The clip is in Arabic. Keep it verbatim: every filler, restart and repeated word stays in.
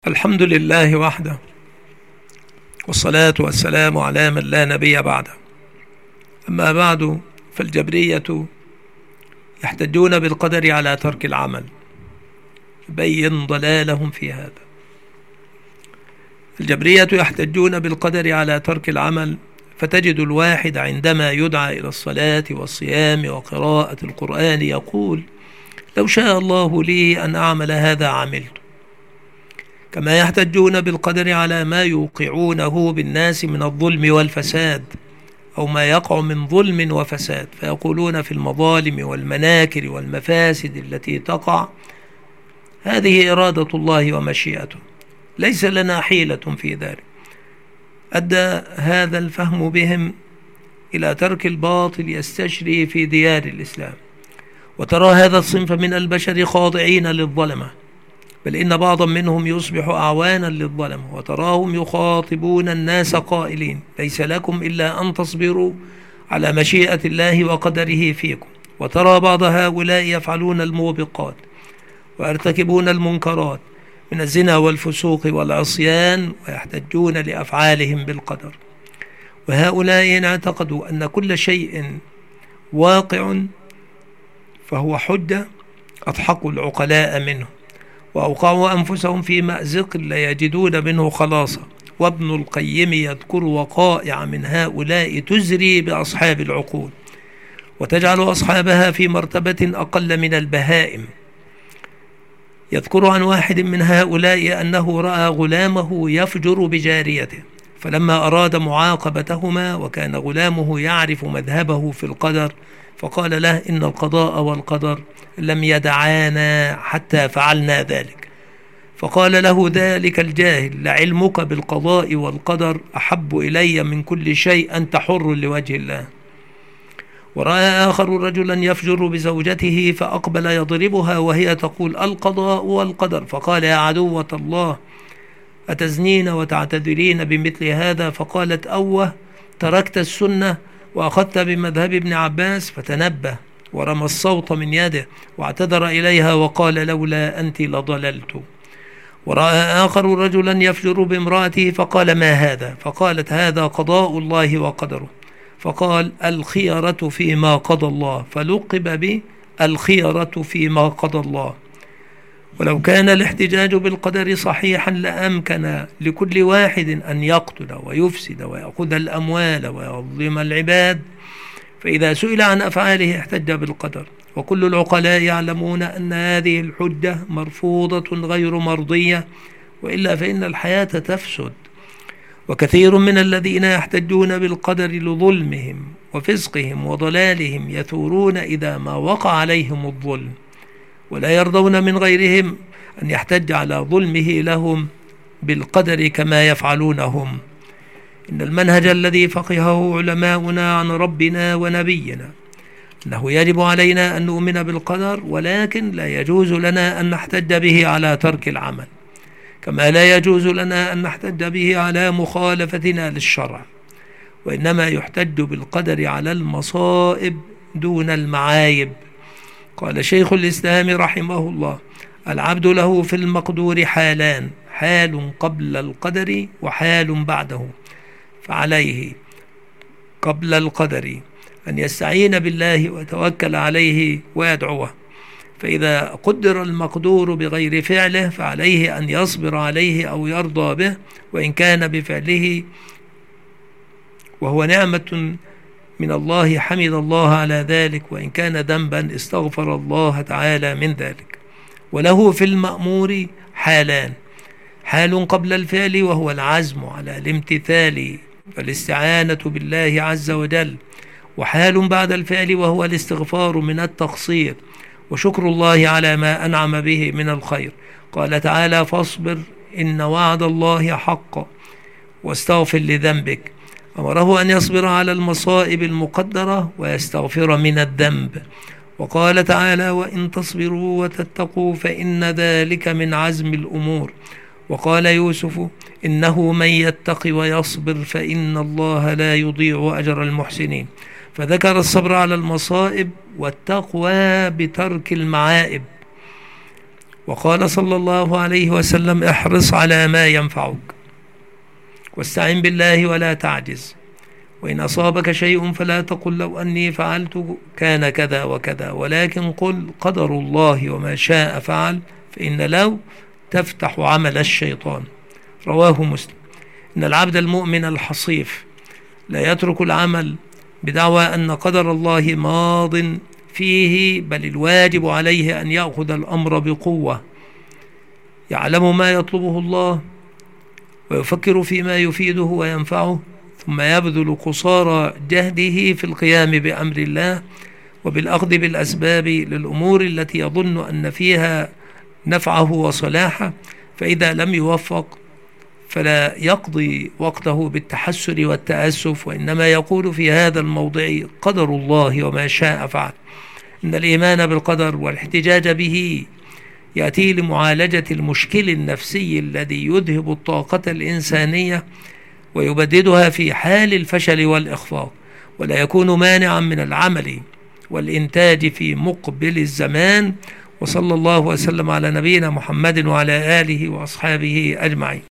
الحمد لله وحده، والصلاة والسلام على من لا نبي بعده. أما بعد، فالجبرية يحتجون بالقدر على ترك العمل. بين ضلالهم في هذا. الجبرية يحتجون بالقدر على ترك العمل، فتجد الواحد عندما يدعى إلى الصلاة والصيام وقراءة القرآن يقول: لو شاء الله لي أن أعمل هذا عملت. كما يحتجون بالقدر على ما يوقعونه بالناس من الظلم والفساد، أو ما يقع من ظلم وفساد، فيقولون في المظالم والمناكر والمفاسد التي تقع: هذه إرادة الله ومشيئته، ليس لنا حيلة في ذلك. أدى هذا الفهم بهم إلى ترك الباطل يستشري في ديار الإسلام. وترى هذا الصنف من البشر خاضعين للظلمة، بل إن بعضا منهم يصبح أعوانا للظلم، وتراهم يخاطبون الناس قائلين: ليس لكم إلا أن تصبروا على مشيئة الله وقدره فيكم. وترى بعض هؤلاء يفعلون الموبقات ويرتكبون المنكرات من الزنا والفسوق والعصيان، ويحتجون لأفعالهم بالقدر. وهؤلاء إن اعتقدوا أن كل شيء واقع فهو حجة، أضحكوا العقلاء منه، وأوقعوا أنفسهم في مأزق لا يجدون منه خلاصا. وابن القيم يذكر وقائع من هؤلاء تزري بأصحاب العقول، وتجعل أصحابها في مرتبة أقل من البهائم. يذكر عن واحد من هؤلاء أنه رأى غلامه يفجر بجاريته، فلما أراد معاقبتهما وكان غلامه يعرف مذهبه في القدر، فقال له: إن القضاء والقدر لم يدعانا حتى فعلنا ذلك. فقال له ذلك الجاهل: لعلمك بالقضاء والقدر أحب إلي من كل شيء، أنت حر لوجه الله. ورأى آخر رجلا يفجر بزوجته، فأقبل يضربها وهي تقول: القضاء والقدر. فقال: يا عدوة الله، أتزنين وتعتذرين بمثل هذا؟ فقالت: أوه، تركت السنة وأخذت بمذهب ابن عباس. فتنبه ورمى الصوت من يده واعتذر إليها وقال: لولا أنت لضللت. ورأى آخر رجلا يفجر بامرأته، فقال: ما هذا؟ فقالت: هذا قضاء الله وقدره. فقال: الخيرة فيما قضى الله. فلقب به الخيرة فيما قضى الله. ولو كان الاحتجاج بالقدر صحيحا لأمكن لكل واحد أن يقتل ويفسد ويأخذ الأموال ويظلم العباد، فإذا سئل عن أفعاله احتج بالقدر. وكل العقلاء يعلمون أن هذه الحجة مرفوضة غير مرضية، وإلا فإن الحياة تفسد. وكثير من الذين يحتجون بالقدر لظلمهم وفسقهم وضلالهم يثورون إذا ما وقع عليهم الظلم، ولا يرضون من غيرهم أن يحتج على ظلمه لهم بالقدر كما يفعلونهم. إن المنهج الذي فقهه علماؤنا عن ربنا ونبينا أنه يجب علينا أن نؤمن بالقدر، ولكن لا يجوز لنا أن نحتج به على ترك العمل، كما لا يجوز لنا أن نحتج به على مخالفتنا للشرع. وإنما يحتج بالقدر على المصائب دون المعايب. قال شيخ الإسلام رحمه الله: العبد له في المقدور حالان، حال قبل القدر وحال بعده. فعليه قبل القدر أن يستعين بالله ويتوكل عليه ويدعوه، فإذا قدر المقدور بغير فعله فعليه أن يصبر عليه أو يرضى به، وإن كان بفعله وهو نعمة من الله حمد الله على ذلك، وإن كان ذنبا استغفر الله تعالى من ذلك. وله في المأمور حالان: حال قبل الفعل وهو العزم على الامتثال فالاستعانة بالله عز وجل، وحال بعد الفعل وهو الاستغفار من التقصير وشكر الله على ما أنعم به من الخير. قال تعالى: فاصبر إن وعد الله حق واستغفر لذنبك. أمره أن يصبر على المصائب المقدرة ويستغفر من الذنب. وقال تعالى: وإن تصبروا وتتقوا فإن ذلك من عزم الأمور. وقال يوسف: إنه من يتق ويصبر فإن الله لا يضيع أجر المحسنين. فذكر الصبر على المصائب والتقوى بترك المعائب. وقال صلى الله عليه وسلم: احرص على ما ينفعك واستعن بالله ولا تعجز، وإن أصابك شيء فلا تقل لو أني فعلت كان كذا وكذا، ولكن قل قدر الله وما شاء فعل، فإن لو تفتح عمل الشيطان. رواه مسلم. إن العبد المؤمن الحصيف لا يترك العمل بدعوى أن قدر الله ماض فيه، بل الواجب عليه أن يأخذ الأمر بقوة، يعلم ما يطلبه الله ويفكر فيما يفيده وينفعه، ثم يبذل قصارى جهده في القيام بأمر الله وبالأخذ بالأسباب للأمور التي يظن أن فيها نفعه وصلاحه، فإذا لم يوفق فلا يقضي وقته بالتحسر والتأسف، وإنما يقول في هذا الموضع: قدر الله وما شاء فعل. إن الإيمان بالقدر والاحتجاج به يأتي لمعالجة المشكل النفسي الذي يذهب الطاقة الإنسانية ويبددها في حال الفشل والإخفاق، ولا يكون مانعا من العمل والإنتاج في مقبل الزمان. وصلى الله وسلم على نبينا محمد وعلى آله وأصحابه أجمعين.